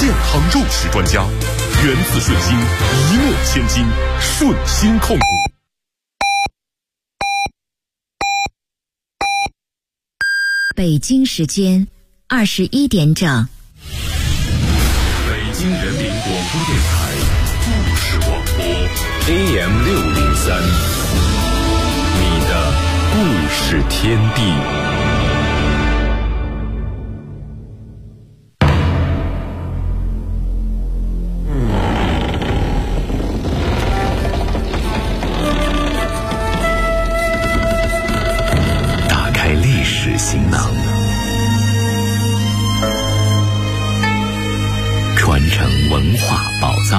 健康肉食专家，源自顺心，一诺千金，顺心控股。 北京时间21点整。 北京人民广播电台故事广播 AM603，你的故事天地。打开历史行囊，传承文化宝藏。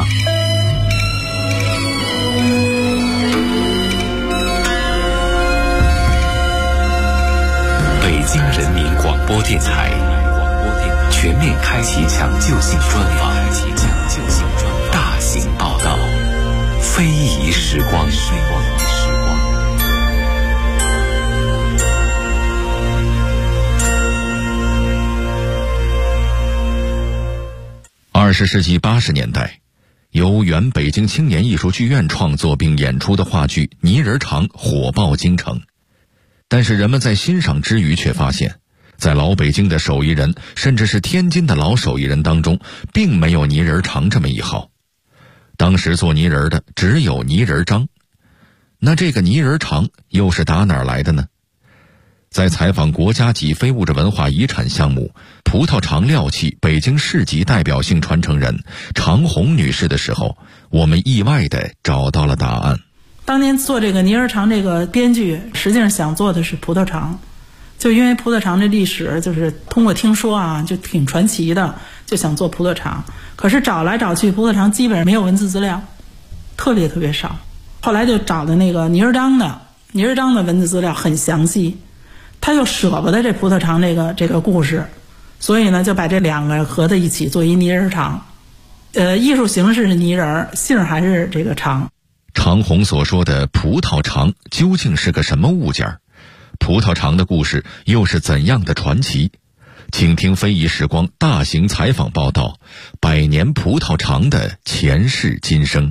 北京人民广播电台全面开启抢救性专访，大型报道，非遗时光。20世纪80年代，由原北京青年艺术剧院创作并演出的话剧《泥人肠》火爆京城。但是人们在欣赏之余却发现，在老北京的手艺人，甚至是天津的老手艺人当中，并没有泥人肠这么一号。当时做泥人的只有泥人张。那这个泥人肠又是打哪儿来的呢？在采访国家级非物质文化遗产项目葡萄肠料器北京市级代表性传承人常红女士的时候，我们意外地找到了答案。 当年做这个泥人肠这个编剧，实际上想做的是葡萄肠，就因为葡萄肠这历史就是通过听说啊，就挺传奇的，就想做葡萄肠。可是找来找去，葡萄肠基本上没有文字资料，特别少。后来就找的那个泥人张的文字资料很详细，他又舍不得这葡萄肠这个故事，所以呢就把这两个合在一起做一泥人肠。艺术形式是泥人，姓还是这个肠。 常红所说的葡萄肠究竟是个什么物件？葡萄肠的故事又是怎样的传奇？请听非遗时光大型采访报道，100年葡萄肠的前世今生。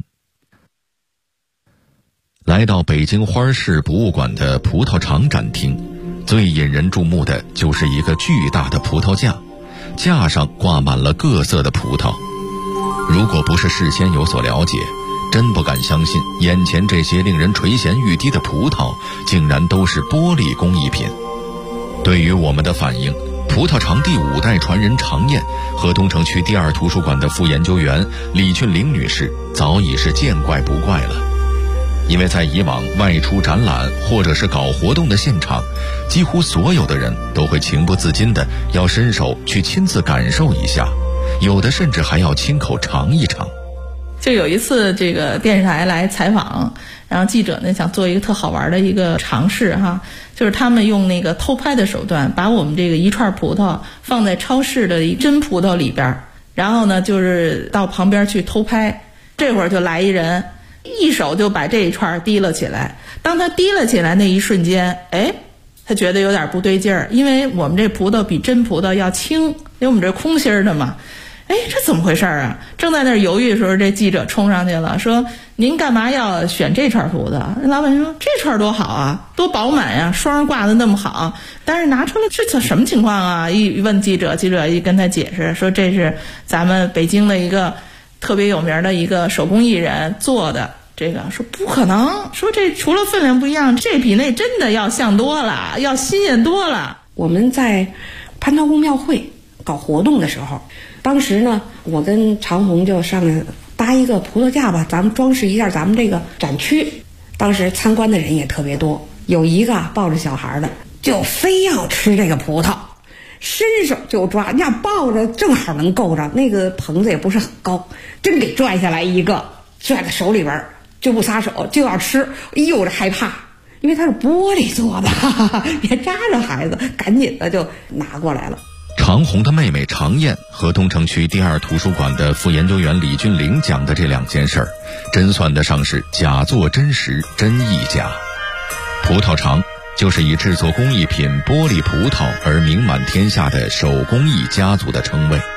来到北京花市博物馆的葡萄肠展厅，最引人注目的就是一个巨大的葡萄架，架上挂满了各色的葡萄。如果不是事先有所了解，真不敢相信眼前这些令人垂涎欲滴的葡萄竟然都是玻璃工艺品。对于我们的反应，葡萄肠第5代传人常燕和东城区第2图书馆的副研究员李俊玲女士早已是见怪不怪了。因为在以往外出展览或者是搞活动的现场，几乎所有的人都会情不自禁的要伸手去亲自感受一下，有的甚至还要亲口尝一尝。 就有一次这个电视台来采访，然后记者呢想做一个特好玩的一个尝试哈，就是他们用那个偷拍的手段，把我们这个一串葡萄放在超市的真葡萄里边，然后呢就是到旁边去偷拍。这会儿就来一人，一手就把这一串提了起来。当他提了起来那一瞬间，他觉得有点不对劲儿，因为我们这葡萄比真葡萄要轻，因为我们这空心儿的嘛。这怎么回事啊？正在那儿犹豫的时候，这记者冲上去了，说您干嘛要选这串葡萄？老板说这串多好啊，多饱满呀，双挂的那么好。但是拿出来这什么情况啊？一问记者一跟他解释说，这是咱们北京的一个特别有名的一个手工艺人做的。这个说不可能，说这除了分量不一样，这比那真的要像多了，要新鲜多了。 我们在蟠桃宫庙会搞活动的时候，当时呢我跟常红就上来搭一个葡萄架吧，咱们装饰一下咱们这个展区。当时参观的人也特别多，有一个抱着小孩的就非要吃这个葡萄，伸手就抓，你想抱着正好能够着，那个棚子也不是很高，真给拽下来一个，拽在手里边就不撒手，就要吃。这害怕，因为它是玻璃做的，别扎着孩子，赶紧的就拿过来了。 常红的妹妹常燕和东城区第2图书馆的副研究员李俊玲讲的这2件事儿，真算得上是假作真实，真亦假。葡萄肠就是以制作工艺品玻璃葡萄而名满天下的手工艺家族的称谓。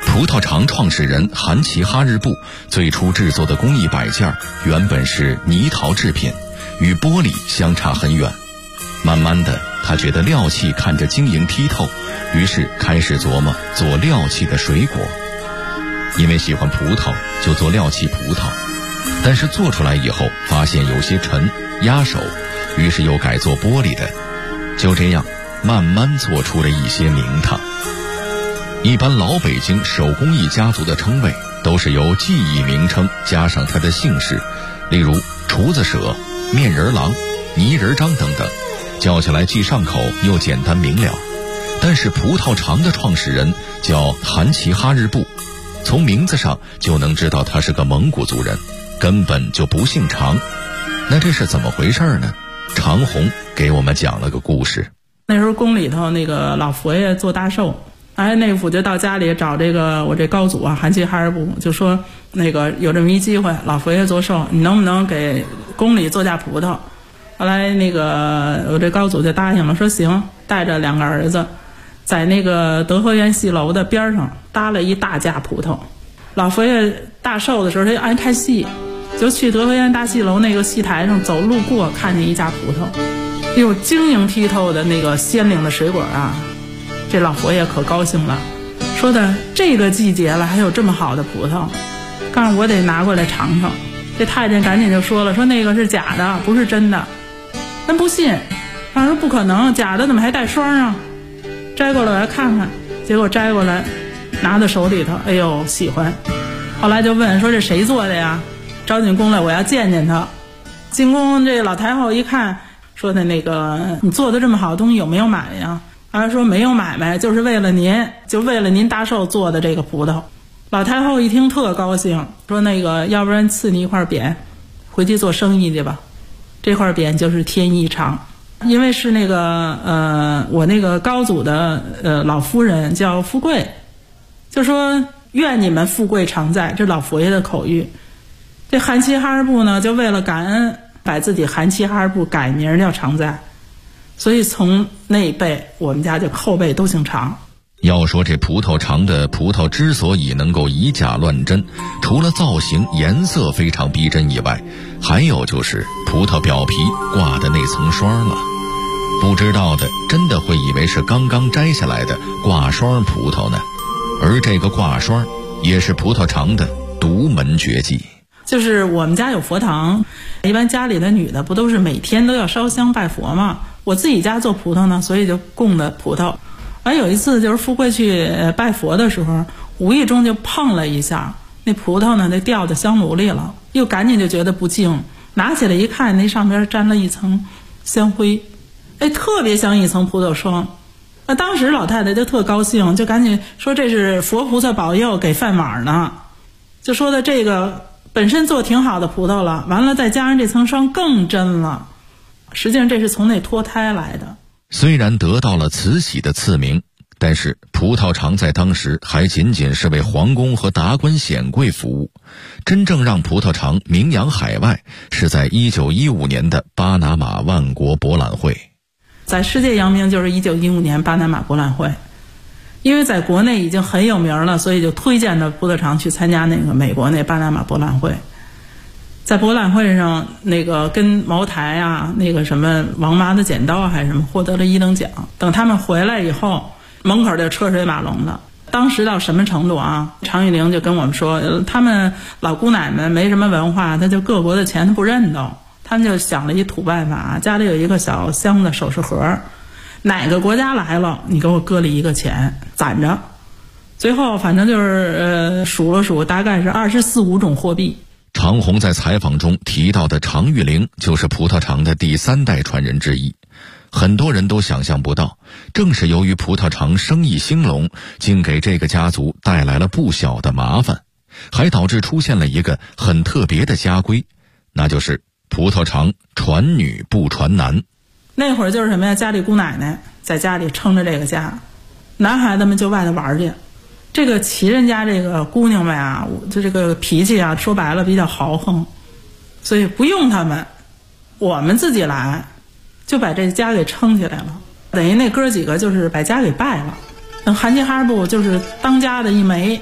葡萄厂创始人韩琦哈日部最初制作的工艺摆件原本是泥陶制品，与玻璃相差很远。慢慢的，他觉得料器看着晶莹剔透，于是开始琢磨做料器的水果。因为喜欢葡萄，就做料器葡萄，但是做出来以后发现有些沉，压手，于是又改做玻璃的。就这样慢慢做出了一些名堂。一般老北京手工艺家族的称谓都是由技艺名称加上他的姓氏，例如厨子舍、面人郎、泥人张等等，叫起来既上口又简单明了。但是葡萄厂的创始人叫韩琦哈日部，从名字上就能知道他是个蒙古族人，根本就不姓常。那这是怎么回事呢？常红给我们讲了个故事。 那时候宫里头那个老佛爷做大寿，内府就到家里找我这高祖啊，韩琦哈日部，就说那个有这么一机会，老佛爷做寿，你能不能给宫里做架葡萄？后来那个我这高祖就答应了，说行，带着2个儿子在那个德和园戏楼的边上搭了一大架葡萄。老佛爷大寿的时候，他就爱看戏，就去德和园大戏楼那个戏台上走路过，看见一架葡萄，有晶莹剔透的那个鲜灵的水果啊。这老佛爷可高兴了，说的这个季节了还有这么好的葡萄，告诉我得拿过来尝尝。这太监赶紧就说了，说那个是假的，不是真的。咱不信，他说不可能，假的怎么还带霜啊？摘过来我来看看，结果摘过来拿到手里头，哎呦喜欢。后来就问说这谁做的呀？招进宫来，我要见见他。进宫这老太后一看，说的那个你做的这么好的东西有没有买呀？他说没有买卖，就是为了您，就为了您大寿做的这个葡萄。老太后一听特高兴，说那个要不然赐你一块匾，回去做生意去吧。这块匾就是天一长，因为是那个我那个高祖的老夫人叫富贵，就说愿你们富贵常在，这老佛爷的口谕。这韩琦哈日部呢，就为了感恩，把自己韩琦哈日部改名叫常在。所以从那一辈，我们家就后辈都姓常。 要说这葡萄厂的葡萄之所以能够以假乱真，除了造型颜色非常逼真以外，还有就是葡萄表皮挂的那层霜了。不知道的真的会以为是刚刚摘下来的挂霜葡萄呢。而这个挂霜也是葡萄厂的独门绝技。 就是我们家有佛堂，一般家里的女的不都是每天都要烧香拜佛吗？我自己家做葡萄呢，所以就供的葡萄。而有一次就是富贵去拜佛的时候，无意中就碰了一下那葡萄呢，那掉在香炉里了，又赶紧就觉得不敬，拿起来一看，那上边沾了一层香灰，特别像一层葡萄霜。当时老太太就特高兴，就赶紧说这是佛菩萨保佑给饭碗呢，就说的这个本身做挺好的葡萄了，完了再加上这层霜更真了。实际上这是从那脱胎来的。 虽然得到了慈禧的赐名，但是葡萄厂在当时还仅仅是为皇宫和达官显贵服务。真正让葡萄厂名扬海外，是在1915年的巴拿马万国博览会。 在世界扬名就是1915年巴拿马博览会，因为在国内已经很有名了，所以就推荐的葡萄厂去参加那个美国那巴拿马博览会。在博览会上，那个跟茅台啊，那个什么王麻的剪刀还是什么，获得了1等奖。等他们回来以后，门口就车水马龙的。当时到什么程度啊？常玉玲就跟我们说，他们老姑奶们没什么文化，他就各国的钱他不认得，他们就想了一土办法，家里有一个小箱子首饰盒，哪个国家来了，你给我搁里一个钱攒着。最后反正就是数了数，大概是24、25种货币。 常红在采访中提到的常玉玲就是葡萄厂的第3代传人之一。很多人都想象不到，正是由于葡萄厂生意兴隆，竟给这个家族带来了不小的麻烦，还导致出现了一个很特别的家规，那就是葡萄厂传女不传男。 那会儿就是什么呀？家里姑奶奶在家里撑着这个家，男孩子们就外头玩去。这个齐人家这个姑娘们啊，就这个脾气啊，说白了比较豪横，所以不用他们，我们自己来，就把这家给撑起来了。等于那哥几个就是把家给败了。等韩琦哈日部就是当家的一枚，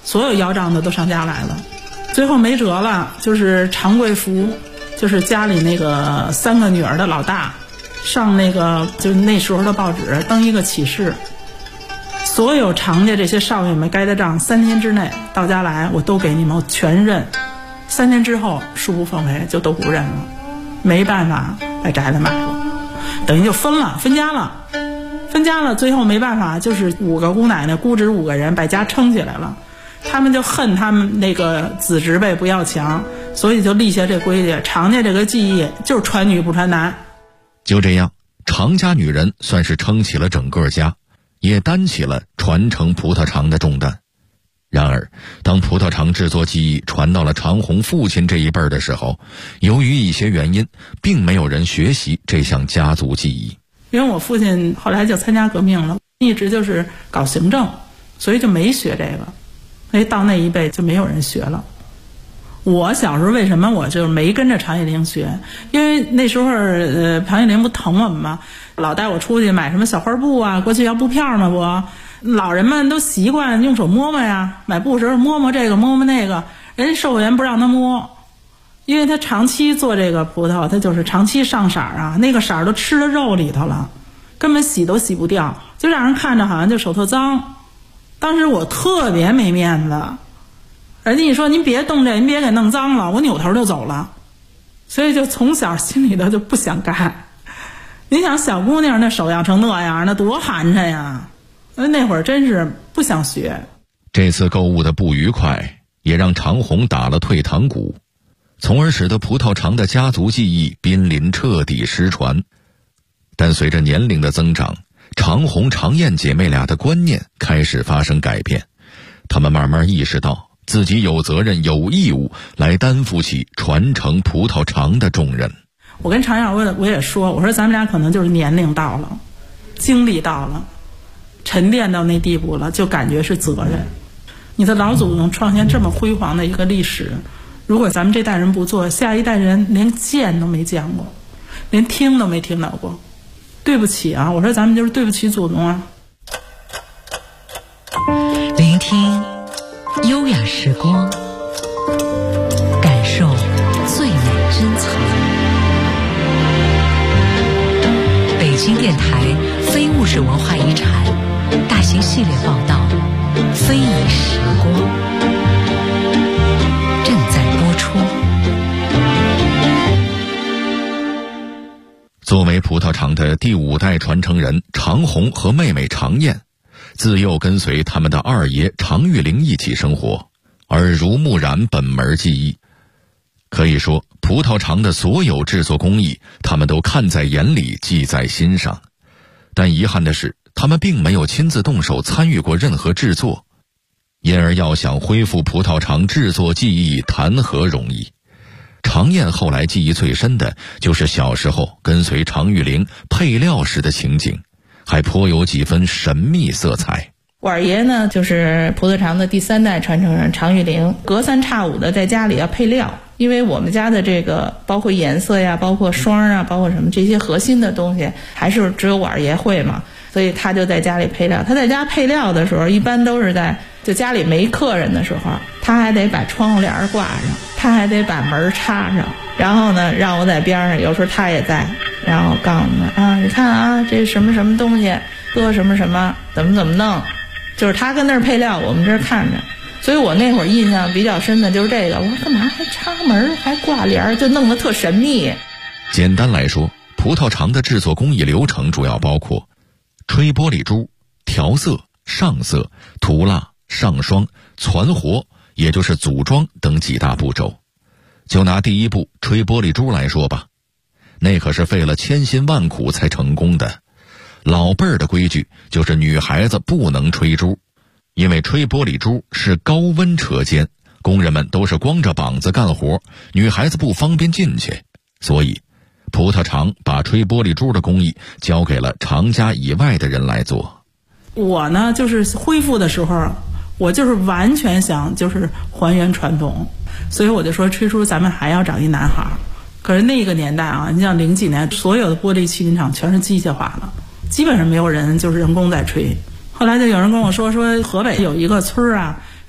所有腰章的都上家来了。最后没辙了，就是常贵福，就是家里那个3个女儿的老大，上那个就是那时候的报纸登一个启事，所有常家这些少爷们该的账3天之内到家来，我都给你们，我全认。3天之后恕不奉陪，就都不认了，没办法把宅子卖了，等于就分家了。最后没办法，就是5个姑奶奶姑侄5个人把家撑起来了。他们就恨他们那个子侄辈不要强，所以就立下这规矩，常家这个技艺就是传女不传男。 就这样，常家女人算是撑起了整个家，也担起了传承葡萄肠的重担。然而，当葡萄肠制作技艺传到了常红父亲这一辈的时候，由于一些原因，并没有人学习这项家族技艺。 因为我父亲后来就参加革命了，一直就是搞行政，所以就没学这个。所以到那一辈就没有人学了。我小时候为什么我就没跟着常玉玲学？因为那时候常玉玲不疼我们吗？老带我出去买什么小花布啊，过去要布票嘛不？老人们都习惯用手摸摸呀，买布时候摸摸这个摸摸那个，人家售货员不让他摸，因为他长期做这个葡萄，他就是长期上色啊，那个色都吃到肉里头了，根本洗都洗不掉，就让人看着好像就手特脏。当时我特别没面子，人家一说您别动这，您别给弄脏了，我扭头就走了。所以就从小心里头就不想干。你想小姑娘那手要成那样，那多寒碜呀！那会儿真是不想学。 这次购物的不愉快也让常红打了退堂鼓，从而使得葡萄肠的家族技艺濒临彻底失传。但随着年龄的增长，常红、常燕姐妹俩的观念开始发生改变，她们慢慢意识到自己有责任有义务来担负起传承葡萄肠的重任。 我跟常燕我也说，我说咱们俩可能就是年龄到了，经历到了，沉淀到那地步了，就感觉是责任。你的老祖宗创建这么辉煌的一个历史，如果咱们这代人不做，下一代人连见都没见过，连听都没听到过。对不起啊，我说咱们就是对不起祖宗啊。 聆听优雅时光，感受最美珍藏。北京电台非物质文化遗产大型系列报道《非遗时光》正在播出。 作为葡萄肠的第5代传承人，常红和妹妹常燕自幼跟随他们的二爷常玉玲一起生活，耳濡目染本门技艺。可以说，葡萄肠的所有制作工艺，他们都看在眼里，记在心上。但遗憾的是，他们并没有亲自动手参与过任何制作，因而要想恢复葡萄肠制作技艺，谈何容易。常燕后来记忆最深的就是小时候跟随常玉玲配料时的情景，还颇有几分神秘色彩。 我二爷呢，就是葡萄肠的第3代传承人常玉玲，隔三差五的在家里要配料，因为我们家的这个包括颜色呀，包括霜啊，包括什么这些核心的东西，还是只有我二爷会嘛，所以他就在家里配料。他在家配料的时候，一般都是在就家里没客人的时候，他还得把窗户帘挂上，他还得把门插上，然后呢让我在边上，有时候他也在，然后告诉我们啊，你看啊，这什么什么东西搁什么什么，怎么弄，就是他跟那儿配料，我们这儿看着。所以我那会儿印象比较深的就是这个，我说干嘛还插门还挂帘，就弄得特神秘。 简单来说，葡萄肠的制作工艺流程主要包括吹玻璃珠、调色、上色、涂蜡、上霜、攒活，也就是组装等几大步骤。就拿第一步吹玻璃珠来说吧，那可是费了千辛万苦才成功的。老辈儿的规矩就是女孩子不能吹珠，因为吹玻璃珠是高温车间，工人们都是光着膀子干活，女孩子不方便进去，所以葡萄肠把吹玻璃珠的工艺交给了常家以外的人来做。 我呢，就是恢复的时候，我就是完全想就是还原传统，所以我就说吹出咱们还要找一男孩。可是那个年代啊，你像00几年，所有的玻璃器皿厂全是机械化了，基本上没有人就是人工在吹。后来就有人跟我说河北有一个村啊，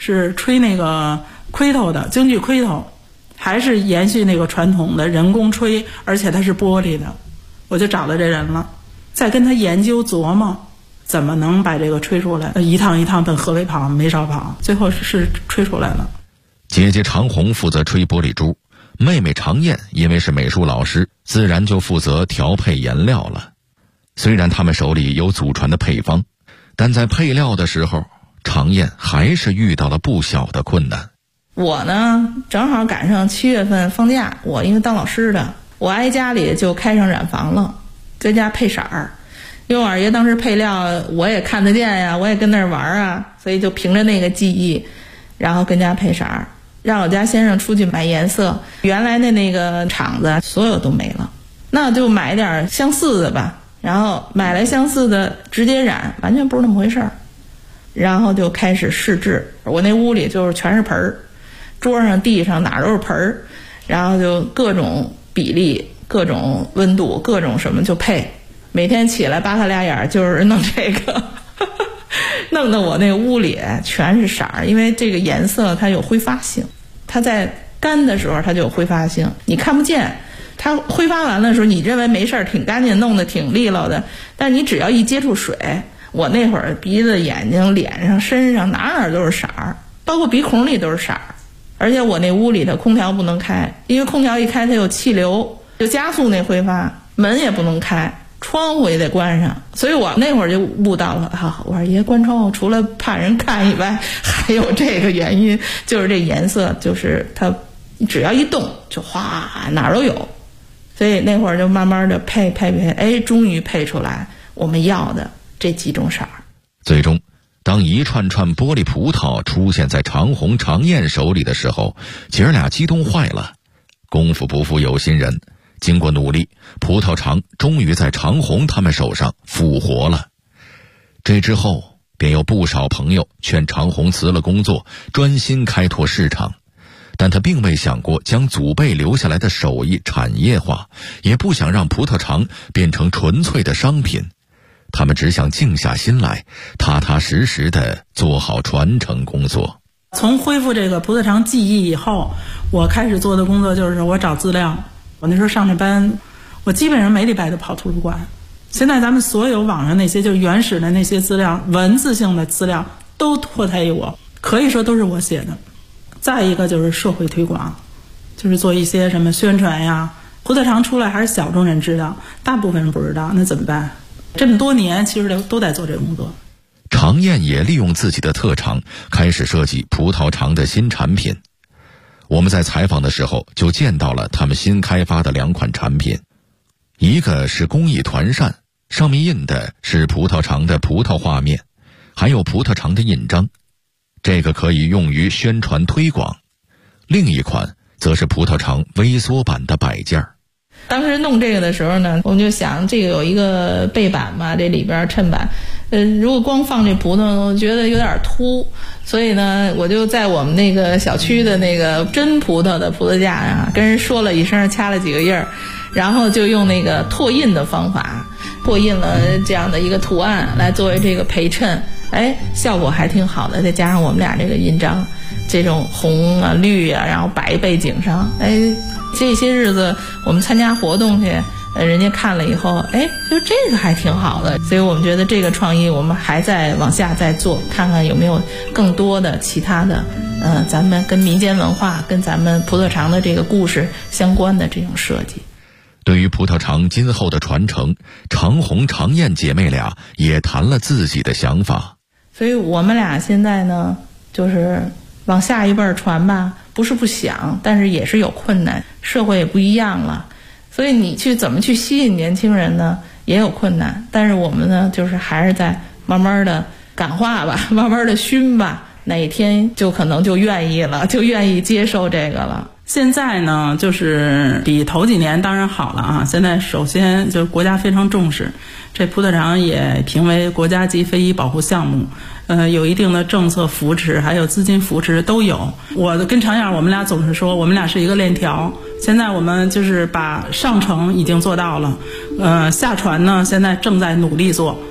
是吹那个盔头的京剧盔头，还是延续那个传统的人工吹，而且它是玻璃的。我就找到这人了，再跟他研究琢磨怎么能把这个吹出来，一趟一趟奔河北跑没少跑，最后是吹出来了。 姐姐常红负责吹玻璃珠，妹妹常燕因为是美术老师，自然就负责调配颜料了。虽然他们手里有祖传的配方，但在配料的时候，常燕还是遇到了不小的困难。 我呢正好赶上7月份放假，我因为当老师的，我挨家里就开上染坊了，在家配色儿。因为我二爷当时配料我也看得见呀，我也跟那儿玩啊，所以就凭着那个记忆，然后跟家配色儿，让我家先生出去买颜色。原来的那个厂子所有都没了，那就买点相似的吧。然后买来相似的直接染，完全不是那么回事儿。然后就开始试制，我那屋里就是全是盆儿，桌上地上哪都是盆儿，然后就各种比例、各种温度、各种什么就配。每天起来扒拉俩眼就是弄这个弄得我那屋里全是色儿。因为这个颜色它有挥发性，它在干的时候它就有挥发性，你看不见，它挥发完了的时候你认为没事儿，挺干净，弄得挺利落的，但是你只要一接触水，我那会儿鼻子、眼睛、脸上、身上哪都是色儿，包括鼻孔里都是色儿。而且我那屋里的空调不能开，因为空调一开它有气流，就加速那挥发。门也不能开，窗户也得关上。所以我那会儿就悟到了我说爷关窗户除了怕人看以外，还有这个原因，就是这颜色，就是它只要一动就哗哪儿都有。所以那会儿就慢慢的配，终于配出来我们要的这几种色儿。 最终当一串串玻璃葡萄出现在常红、常燕手里的时候，姐儿俩激动坏了。功夫不负有心人，经过努力，葡萄厂终于在常红他们手上复活了。这之后便有不少朋友劝常红辞了工作，专心开拓市场。但他并未想过将祖辈留下来的手艺产业化，也不想让葡萄厂变成纯粹的商品。他们只想静下心来，踏踏实实地做好传承工作。 从恢复这个葡萄厂记忆以后，我开始做的工作就是我找资料。我那时候上着班，我基本上每礼拜都跑图书馆。现在咱们所有网上那些就原始的那些资料，文字性的资料都托胎于我，可以说都是我写的。再一个就是社会推广，就是做一些什么宣传呀。葡萄厂出来还是小众人知道，大部分人不知道，那怎么办？这么多年其实都在做这个工作。 常燕也利用自己的特长，开始设计葡萄厂的新产品。我们在采访的时候就见到了他们新开发的2款产品，一个是工艺团扇，上面印的是葡萄厂的葡萄画面，还有葡萄厂的印章，这个可以用于宣传推广。另一款则是葡萄厂微缩版的摆件。 当时弄这个的时候呢，我们就想这个有一个背板嘛，这里边衬板，如果光放这葡萄，我觉得有点凸，所以呢，我就在我们那个小区的那个真葡萄的葡萄架啊，跟人说了一声，掐了几个印儿，然后就用那个拓印的方法，拓印了这样的一个图案来作为这个陪衬，效果还挺好的。再加上我们俩这个印章，这种红啊、绿啊，然后白背景上，这些日子我们参加活动去，人家看了以后，就这个还挺好的。所以我们觉得这个创意我们还在往下再做，看看有没有更多的其他的咱们跟民间文化跟咱们葡萄厂的这个故事相关的这种设计。 对于葡萄厂今后的传承，常红、常燕姐妹俩也谈了自己的想法。 所以我们俩现在呢，就是往下一辈儿传吧，不是不想，但是也是有困难，社会也不一样了，所以你去怎么去吸引年轻人呢，也有困难。但是我们呢，就是还是在慢慢的感化吧，慢慢的熏吧，哪一天就可能就愿意了，就愿意接受这个了。 现在呢，就是比头几年当然好了啊。现在首先就是国家非常重视，这葡萄厂也评为国家级非遗保护项目，有一定的政策扶持，还有资金扶持都有。我跟常燕我们俩总是说，我们俩是一个链条。现在我们就是把上承已经做到了，下传呢现在正在努力做。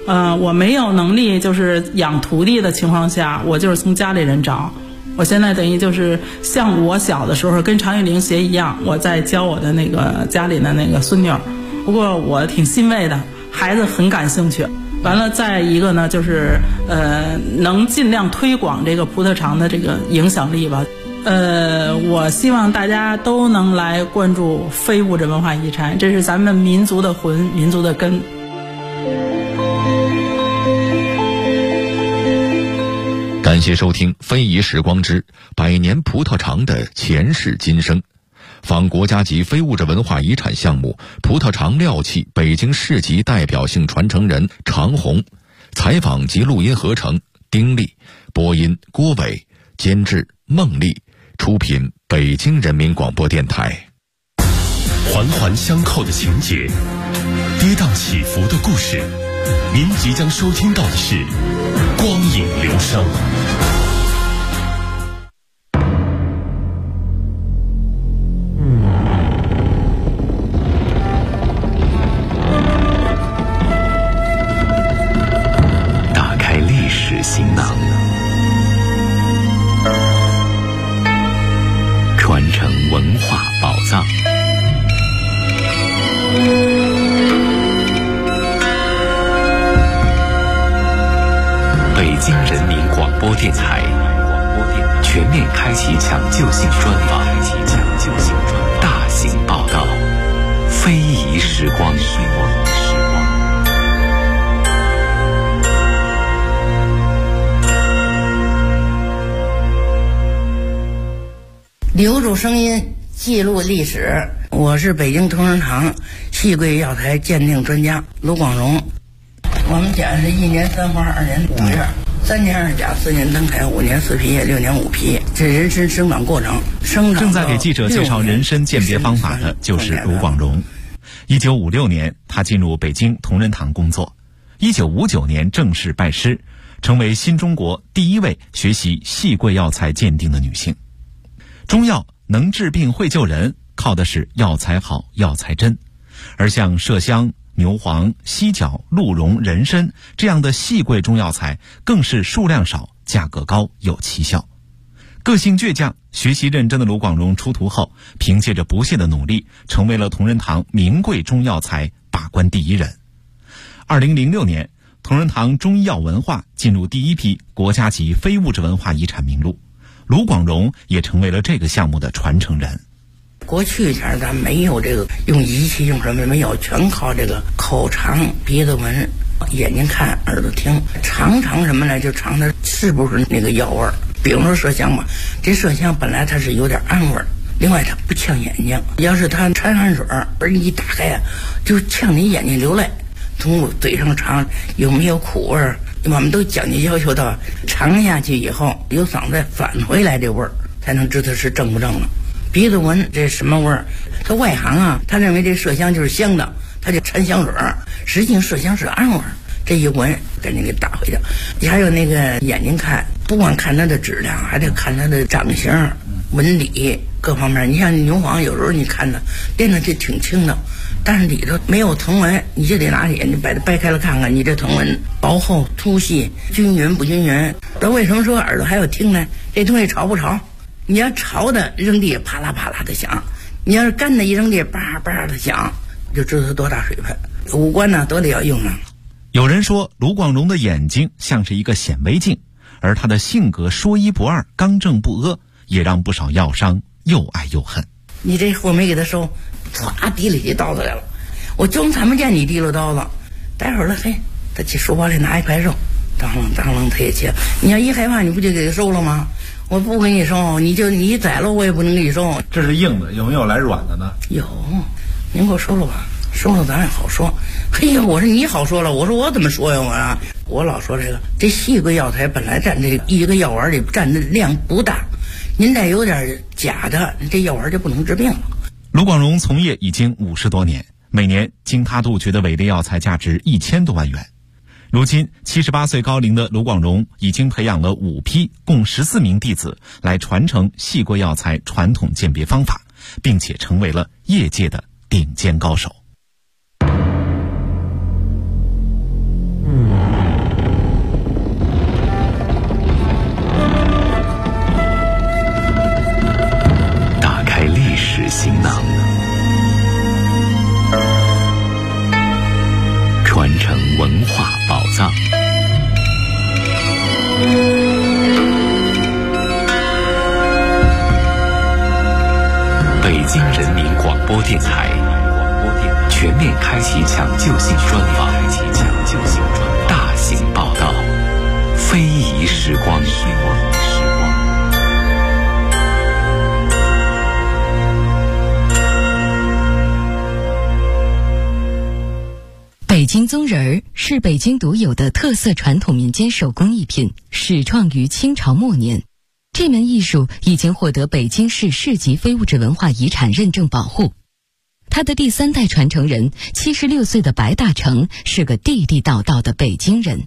我没有能力就是养徒弟的情况下，我就是从家里人找。我现在等于就是像我小的时候跟常玉玲学一样，我在教我的那个家里的那个孙女。不过我挺欣慰的，孩子很感兴趣。完了，再一个呢，就是能尽量推广这个葡萄厂的这个影响力吧。我希望大家都能来关注非物质文化遗产，这是咱们民族的魂，民族的根。 感谢收听《非遗时光之百年葡萄厂的前世今生》，访国家级非物质文化遗产项目葡萄厂料器北京市级代表性传承人常红，采访及录音合成丁力，播音郭伟，监制孟丽，出品北京人民广播电台。 环环相扣的情节，跌宕起伏的故事，您即将收听到的是光影流声。 打开历史行囊，传承文化宝藏。北京人民广播电台全面开启抢救性专访，大型报道，非遗时光。 留住声音，记录历史。我是北京同仁堂细桂药材鉴定专家卢广荣。我们家是1年3花2年5叶，3年2甲4年灯开5年4皮叶6年5皮，这人参生长过程。 正在给记者介绍人参鉴别方法的就是卢广荣。1956年，他进入北京同仁堂工作。1959年正式拜师，成为新中国第一位学习细桂药材鉴定的女性。中药能治病会救人，靠的是药材好药材真，而像麝香、牛黄、犀角、鹿茸、人参这样的细桂中药材更是数量少，价格高，有奇效。个性倔强、学习认真的卢广荣出徒后，凭借着不懈的努力，成为了同仁堂名贵中药材把关第一人。2006年，同仁堂中医药文化进入第一批国家级非物质文化遗产名录，卢广荣也成为了这个项目的传承人。 过去前咱没有这个用仪器用什么没有，全靠这个口尝、鼻子闻、眼睛看、耳朵听，尝什么呢？就尝它是不是那个药味儿。比如说麝香吧，这麝香本来它是有点氨味儿，另外它不呛眼睛，要是它掺汗水而一打开啊，就呛你眼睛流泪。从嘴上尝有没有苦味儿，我们都讲究要求到尝下去以后有嗓子返回来这味儿，才能知道是正不正了。鼻子闻这什么味儿？他外行啊，他认为这麝香就是香的，他就掺香水儿，实际上麝香是氨味儿。这一闻赶紧给打回去。你还有那个眼睛看，不光看它的质量，还得看它的长形、纹理各方面。你像牛黄，有时候你看它掂着就挺轻的，但是里头没有藤纹，你就得拿眼睛把它掰开了看看，你这藤纹薄厚、粗细、均匀不均匀。那为什么说耳朵还要听呢？这东西潮不潮？你要潮的扔地啪啦啪啦的响，你要是干的一扔地叭叭的响，就知道它多大水分。五官呢都得要用上。 有人说卢广荣的眼睛像是一个显微镜，而他的性格说一不二、刚正不阿，也让不少药商又爱又恨。 你这货没给他收，唰提了起刀子来了，我就看不见你提了刀子。待会儿了，嘿，他去书包里拿一块肉，当啷当啷他也切。你要一害怕，你不就给他收了吗？我不给你收，你宰了我也不能给你收。 这是硬的，有没有来软的呢？ 有，您给我收了吧，收了咱也好说。嘿呀，我说你好说了，我说我怎么说呀？我老说这细桂药材本来占这一个药丸里占的量不大，您再有点假的，这药丸就不能治病了。 卢广荣从业已经50多年，每年经他杜绝的伪劣药材价值1000多万元。如今78岁高龄的卢广荣已经培养了5批共14名弟子来传承细桂药材传统鉴别方法，并且成为了业界的顶尖高手。 京人民广播电台全面开启抢救性专访，大型报道，非遗时光。 北京宗仁儿是北京独有的特色传统民间手工艺品，始创于清朝末年。这门艺术已经获得北京市市级非物质文化遗产认证保护。他的第3代传承人76岁的白大成是个地地道道的北京人。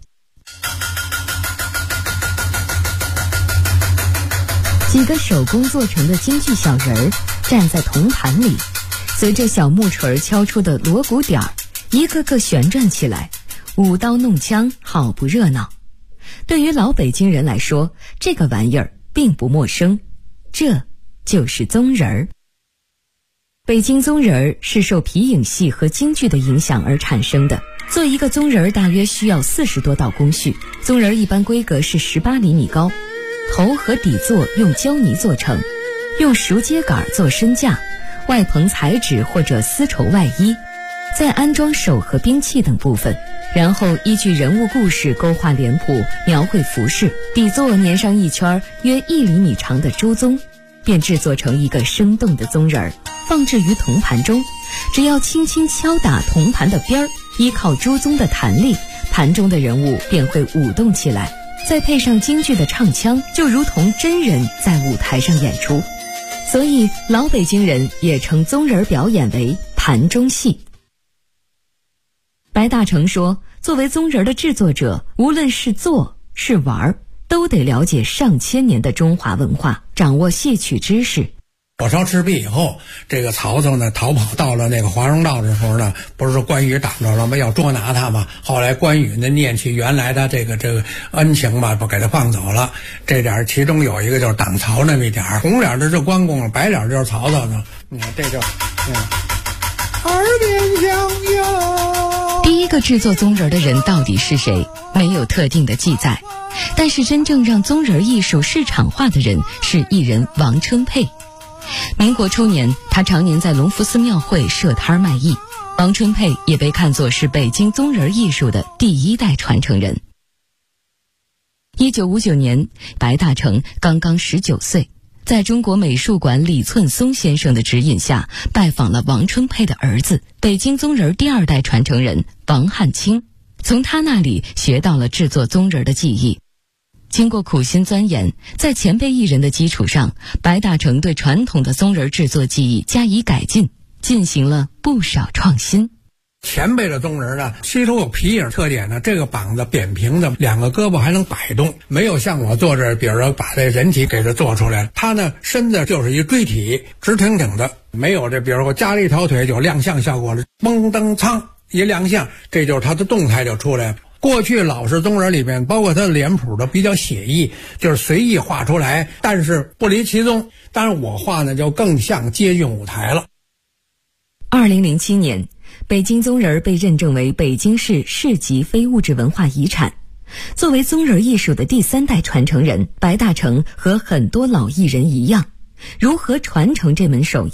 几个手工做成的京剧小人儿站在铜盘里，随着小木锤敲出的锣鼓点儿，一个个旋转起来，舞刀弄枪，好不热闹。对于老北京人来说，这个玩意儿并不陌生，这就是宗仁儿。北京宗仁儿是受皮影戏和京剧的影响而产生的。做一个宗仁儿大约需要40多道工序，宗仁儿一般规格是18厘米高，头和底座用胶泥做成，用熟秸秆做身架，外棚彩纸或者丝绸外衣，再安装手和兵器等部分，然后依据人物故事勾画脸谱，描绘服饰，底座粘上一圈约1厘米长的朱宗，便制作成一个生动的宗仁儿，放置于铜盘中。只要轻轻敲打铜盘的边儿，依靠朱宗的弹力，盘中的人物便会舞动起来，再配上京剧的唱腔，就如同真人在舞台上演出。所以老北京人也称宗仁儿表演为盘中戏。白大成说，作为宗仁儿的制作者，无论是做是玩，都得了解上千年的中华文化，掌握戏曲知识。 火烧赤壁以后，这个曹操呢逃跑到了那个华容道的时候呢，不是关羽挡着了吗？要捉拿他嘛。后来关羽呢念起原来的这个恩情吧，不给他放走了。这点其中有一个就是挡曹那么一点，红脸的是关公，白脸就是曹操呢。你看这就耳边响哟。 第一个制作宗仁儿的人到底是谁？没有特定的记载。但是真正让宗仁儿艺术市场化的人是艺人王春佩。民国初年，他常年在隆福寺庙会设摊卖艺。王春佩也被看作是北京宗仁儿艺术的第1代传承人。1959年，白大成刚刚19岁，在中国美术馆李寸松先生的指引下，拜访了王春佩的儿子，北京宗仁儿第2代传承人王汉卿，从他那里学到了制作宗仁儿的技艺。经过苦心钻研，在前辈艺人的基础上，白大成对传统的宗仁儿制作技艺加以改进，进行了不少创新。 前辈的宗仁呢，其实有皮影特点呢，这个膀子扁平的，2个胳膊还能摆动，没有像我做这，比如说把这人体给它做出来，它呢身子就是一锥体，直挺挺的，没有这，比如说加了一条腿就亮相效果了，嘣噔苍一亮相，这就是它的动态就出来了。过去老式宗仁里面，包括它的脸谱的比较写意，就是随意画出来，但是不离其宗。当然我画呢就更像接近舞台了。 2007年，北京宗仁儿被认证为北京市市级非物质文化遗产。作为宗仁儿艺术的第3代传承人，白大成和很多老艺人一样，如何传承这门手艺